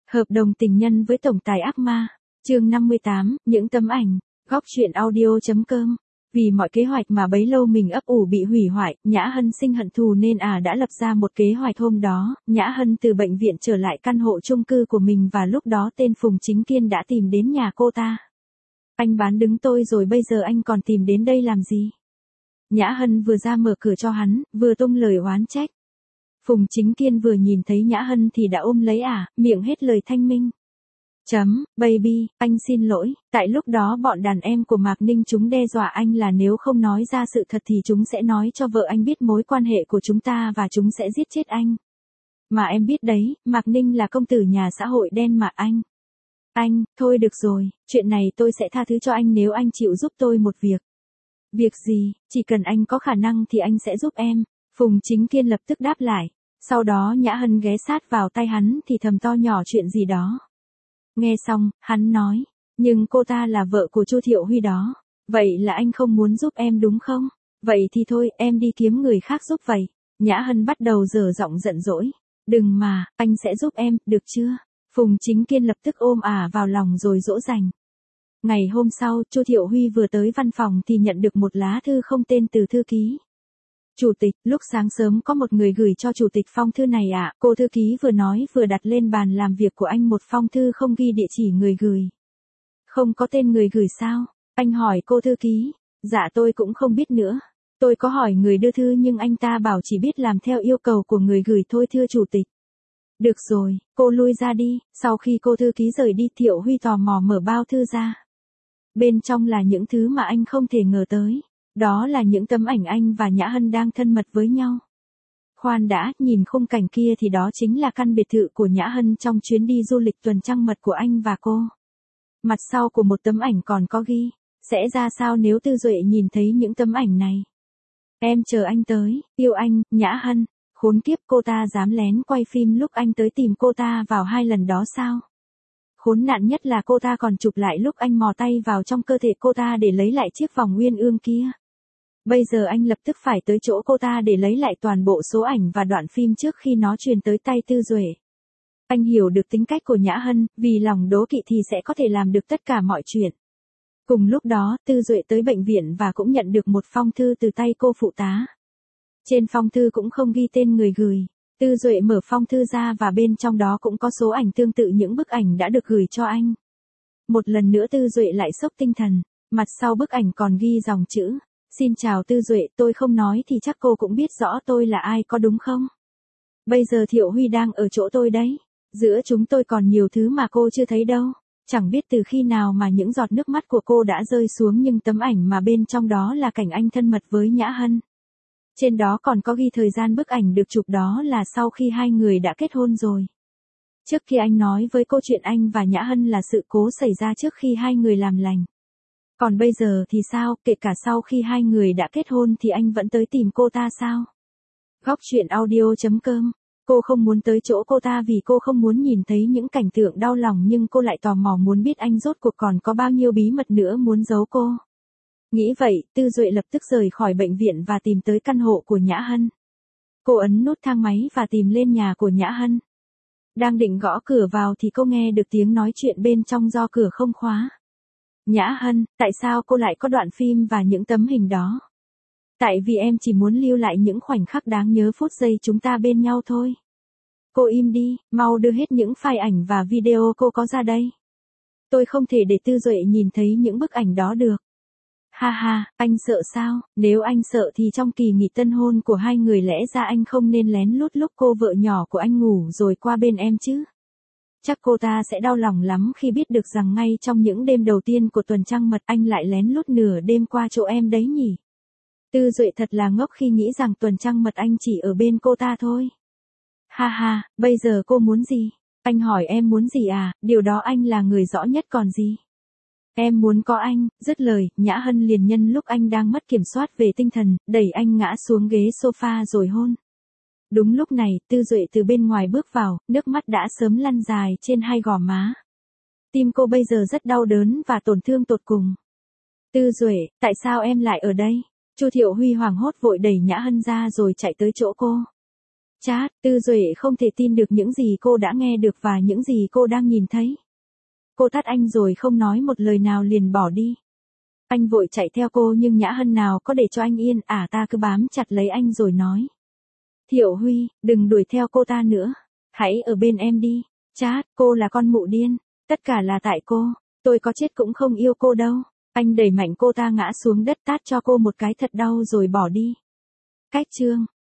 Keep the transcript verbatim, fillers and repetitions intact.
Hợp đồng tình nhân với tổng tài ác ma. Chương năm mươi tám, những tấm ảnh. Góc truyện audio.com. Vì mọi kế hoạch mà bấy lâu mình ấp ủ bị hủy hoại, Nhã Hân sinh hận thù nên à đã lập ra một kế hoạch. Hôm đó, Nhã Hân từ bệnh viện trở lại căn hộ chung cư của mình và lúc đó tên Phùng Chính Kiên đã tìm đến nhà cô ta. Anh bán đứng tôi rồi bây giờ anh còn tìm đến đây làm gì? Nhã Hân vừa ra mở cửa cho hắn, vừa tung lời oán trách. Phùng Chính Kiên vừa nhìn thấy Nhã Hân thì đã ôm lấy ả, miệng hết lời thanh minh. Chấm, baby, anh xin lỗi, tại lúc đó bọn đàn em của Mạc Ninh chúng đe dọa anh là nếu không nói ra sự thật thì chúng sẽ nói cho vợ anh biết mối quan hệ của chúng ta và chúng sẽ giết chết anh. Mà em biết đấy, Mạc Ninh là công tử nhà xã hội đen mà anh. Anh, thôi được rồi, chuyện này tôi sẽ tha thứ cho anh nếu anh chịu giúp tôi một việc. Việc gì, chỉ cần anh có khả năng thì anh sẽ giúp em. Phùng Chính Kiên lập tức đáp lại. Sau đó Nhã Hân ghé sát vào tay hắn thì thầm to nhỏ chuyện gì đó. Nghe xong, hắn nói, nhưng cô ta là vợ của Chu Thiệu Huy đó. Vậy là anh không muốn giúp em đúng không? Vậy thì thôi, em đi kiếm người khác giúp vậy. Nhã Hân bắt đầu dở giọng giận dỗi. Đừng mà, anh sẽ giúp em, được chưa? Phùng Chính Kiên lập tức ôm ả vào lòng rồi dỗ dành. Ngày hôm sau, Chu Thiệu Huy vừa tới văn phòng thì nhận được một lá thư không tên từ thư ký. Chủ tịch, lúc sáng sớm có một người gửi cho chủ tịch phong thư này ạ. À, cô thư ký vừa nói vừa đặt lên bàn làm việc của anh một phong thư không ghi địa chỉ người gửi. Không có tên người gửi sao? Anh hỏi cô thư ký. Dạ tôi cũng không biết nữa. Tôi có hỏi người đưa thư nhưng anh ta bảo chỉ biết làm theo yêu cầu của người gửi thôi thưa chủ tịch. Được rồi, cô lui ra đi. Sau khi cô thư ký rời đi, Thiệu Huy tò mò mở bao thư ra. Bên trong là những thứ mà anh không thể ngờ tới. Đó là những tấm ảnh anh và Nhã Hân đang thân mật với nhau. Khoan đã, nhìn khung cảnh kia thì đó chính là căn biệt thự của Nhã Hân trong chuyến đi du lịch tuần trăng mật của anh và cô. Mặt sau của một tấm ảnh còn có ghi, sẽ ra sao nếu Tư Duệ nhìn thấy những tấm ảnh này. Em chờ anh tới, yêu anh, Nhã Hân. Khốn kiếp, cô ta dám lén quay phim lúc anh tới tìm cô ta vào hai lần đó sao? Khốn nạn nhất là cô ta còn chụp lại lúc anh mò tay vào trong cơ thể cô ta để lấy lại chiếc vòng uyên ương kia. Bây giờ anh lập tức phải tới chỗ cô ta để lấy lại toàn bộ số ảnh và đoạn phim trước khi nó truyền tới tay Tư Duệ. Anh hiểu được tính cách của Nhã Hân, vì lòng đố kỵ thì sẽ có thể làm được tất cả mọi chuyện. Cùng lúc đó, Tư Duệ tới bệnh viện và cũng nhận được một phong thư từ tay cô phụ tá. Trên phong thư cũng không ghi tên người gửi. Tư Duệ mở phong thư ra và bên trong đó cũng có số ảnh tương tự những bức ảnh đã được gửi cho anh. Một lần nữa Tư Duệ lại sốc tinh thần, mặt sau bức ảnh còn ghi dòng chữ. Xin chào Tư Duệ, tôi không nói thì chắc cô cũng biết rõ tôi là ai có đúng không? Bây giờ Thiệu Huy đang ở chỗ tôi đấy. Giữa chúng tôi còn nhiều thứ mà cô chưa thấy đâu. Chẳng biết từ khi nào mà những giọt nước mắt của cô đã rơi xuống nhưng tấm ảnh mà bên trong đó là cảnh anh thân mật với Nhã Hân. Trên đó còn có ghi thời gian bức ảnh được chụp đó là sau khi hai người đã kết hôn rồi. Trước khi anh nói với cô chuyện anh và Nhã Hân là sự cố xảy ra trước khi hai người làm lành. Còn bây giờ thì sao, kể cả sau khi hai người đã kết hôn thì anh vẫn tới tìm cô ta sao? Góc truyện audio.com. Cô không muốn tới chỗ cô ta vì cô không muốn nhìn thấy những cảnh tượng đau lòng nhưng cô lại tò mò muốn biết anh rốt cuộc còn có bao nhiêu bí mật nữa muốn giấu cô. Nghĩ vậy, Tư Duệ lập tức rời khỏi bệnh viện và tìm tới căn hộ của Nhã Hân. Cô ấn nút thang máy và tìm lên nhà của Nhã Hân. Đang định gõ cửa vào thì cô nghe được tiếng nói chuyện bên trong do cửa không khóa. Nhã Hân, tại sao cô lại có đoạn phim và những tấm hình đó? Tại vì em chỉ muốn lưu lại những khoảnh khắc đáng nhớ phút giây chúng ta bên nhau thôi. Cô im đi, mau đưa hết những file ảnh và video cô có ra đây. Tôi không thể để Tư Duệ nhìn thấy những bức ảnh đó được. Ha ha, anh sợ sao? Nếu anh sợ thì trong kỳ nghỉ tân hôn của hai người lẽ ra anh không nên lén lút lúc cô vợ nhỏ của anh ngủ rồi qua bên em chứ. Chắc cô ta sẽ đau lòng lắm khi biết được rằng ngay trong những đêm đầu tiên của tuần trăng mật anh lại lén lút nửa đêm qua chỗ em đấy nhỉ. Tư Duệ thật là ngốc khi nghĩ rằng tuần trăng mật anh chỉ ở bên cô ta thôi. Ha ha, bây giờ cô muốn gì? Anh hỏi em muốn gì à, điều đó anh là người rõ nhất còn gì. Em muốn có anh, dứt lời, Nhã Hân liền nhân lúc anh đang mất kiểm soát về tinh thần, đẩy anh ngã xuống ghế sofa rồi hôn. Đúng lúc này, Tư Duệ từ bên ngoài bước vào, nước mắt đã sớm lăn dài trên hai gò má. Tim cô bây giờ rất đau đớn và tổn thương tột cùng. Tư Duệ, tại sao em lại ở đây? Chu Thiệu Huy hoảng hốt vội đẩy Nhã Hân ra rồi chạy tới chỗ cô. Chat, Tư Duệ không thể tin được những gì cô đã nghe được và những gì cô đang nhìn thấy. Cô tắt anh rồi không nói một lời nào liền bỏ đi. Anh vội chạy theo cô nhưng Nhã Hân nào có để cho anh yên, à ta cứ bám chặt lấy anh rồi nói. Thiệu Huy, đừng đuổi theo cô ta nữa. Hãy ở bên em đi. Chat, cô là con mụ điên. Tất cả là tại cô. Tôi có chết cũng không yêu cô đâu. Anh đẩy mạnh cô ta ngã xuống đất tát cho cô một cái thật đau rồi bỏ đi. Cách chương.